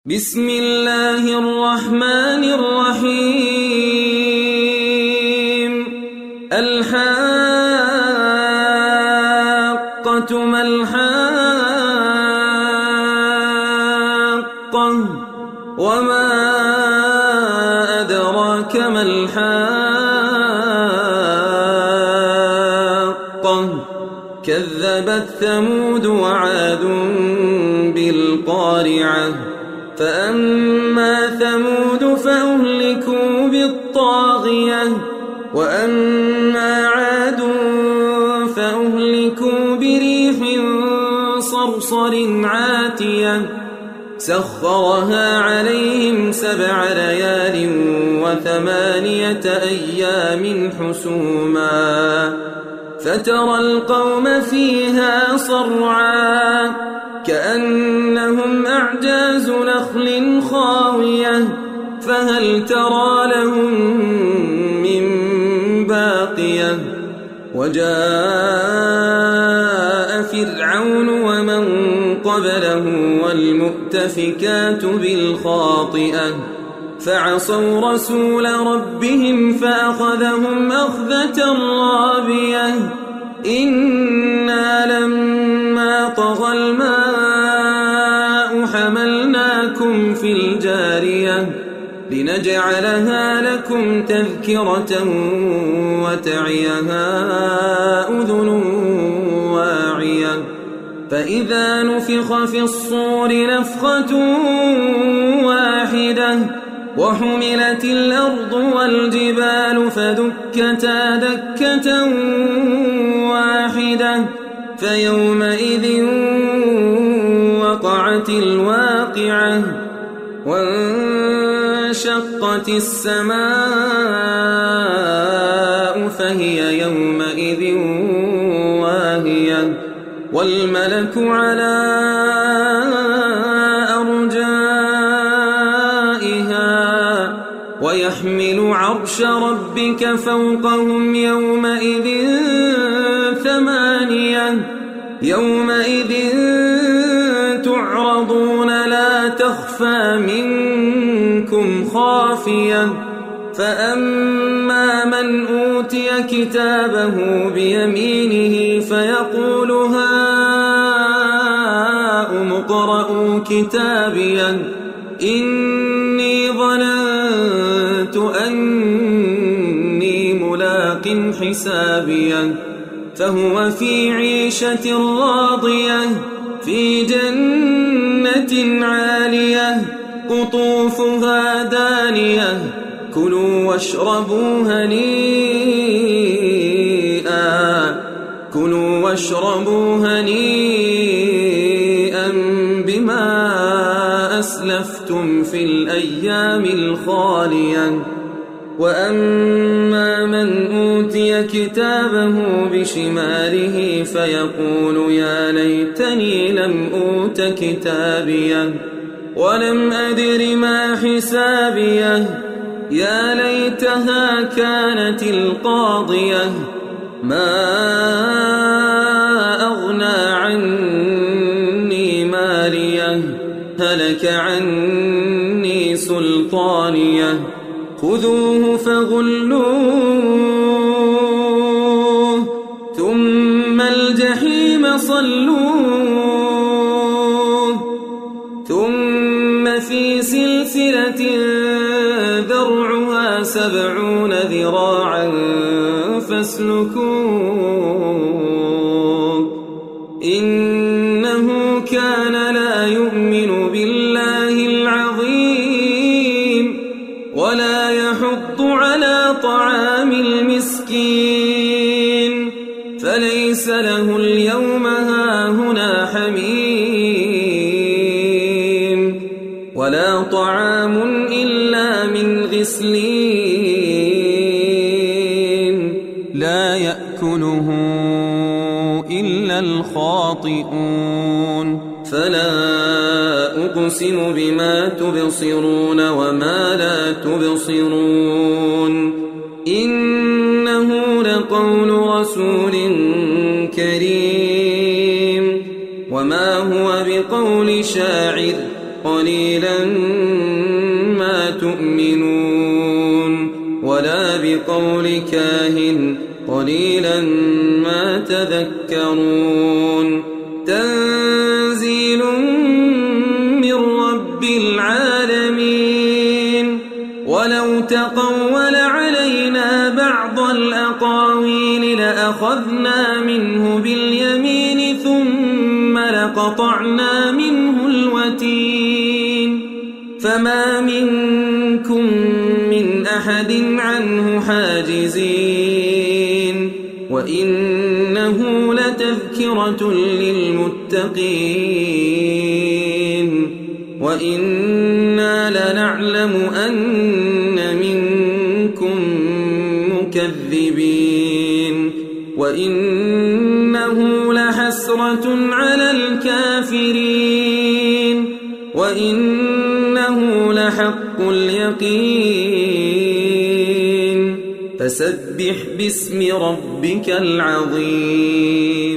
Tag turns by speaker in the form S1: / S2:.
S1: بسم الله الرحمن الرحيم. الحاقة ما الحاقة وما أدراك ما الحاقة كذبت ثمود وعاد بالقارعة فأما ثمود فأهلكوا بالطاغية وأما عاد فأهلكوا بريح صرصر عاتية سخرها عليهم 7 ليال و8 أيام حسوما فترى القوم فيها صرعا كأنهم أعجاز نخل خاوية فهل ترى لهم من باقية وجاء فرعون ومن قبله والمؤتفكات بالخاطئة فعصوا رسول ربهم فأخذهم أخذة رابية إنا لما طغى الماء حملناكم في الجارية لنجعلها لكم تذكرة وتعيها أذن واعية فإذا نفخ في الصور نفخة واحدة وحملت الأرض والجبال فدكتا دكة واحدة فيومئذ وقعت الواقعة وانشقت السماء فهي يومئذ واهية والملك على ويحمل عرش ربك فوقهم يومئذ 8 يومئذ تعرضون لا تخفى منكم خافية فأما من أوتي كتابه بيمينه فيقول هاؤم اقرءوا كتابيه إني ظننت أني ملاق حسابيه فهو في عيشة راضية في جنة عالية قطوفها دانية كلوا واشربوا هنيئا بما أسلفتم في الأيام الخالية وأما من أوتي كتابه بشماله فيقول يا ليتني لم أوت كتابيه ولم أدر ما حسابيه يا ليتها كانت القاضية ما أغنى عني ماليه هلك عني سلطانيه خذوه فغلوه ثم الجحيم صلوه ثم في سلسلة ذرعها 70 ذراعا فاسلكوه إنه كان لا يؤمن بالله العظيم ولا يحض على طعام المسكين فليس له اليوم هاهنا حميم ولا طعام إلا من غسلين لا يأكله إلا الخاطئون فلا أقسم بما تبصرون وما لا تبصرون إنه لقول رسول كريم وما هو بقول شاعر قليلا ما تؤمنون ولا بقول كاهن قليلا ما تذكرون تنزيل من رب العالمين ولو تقول علينا بعض الأقاويل لأخذنا منه باليمين ثم لقطعنا منه الوتين فما منكم من أحد عنه حاجزين وإنه لتذكرة للمتقين وإنا لنعلم أن منكم مكذبين وإنه لحسرة على الكافرين وإنه لحق اليقين فسبح باسم ربك العظيم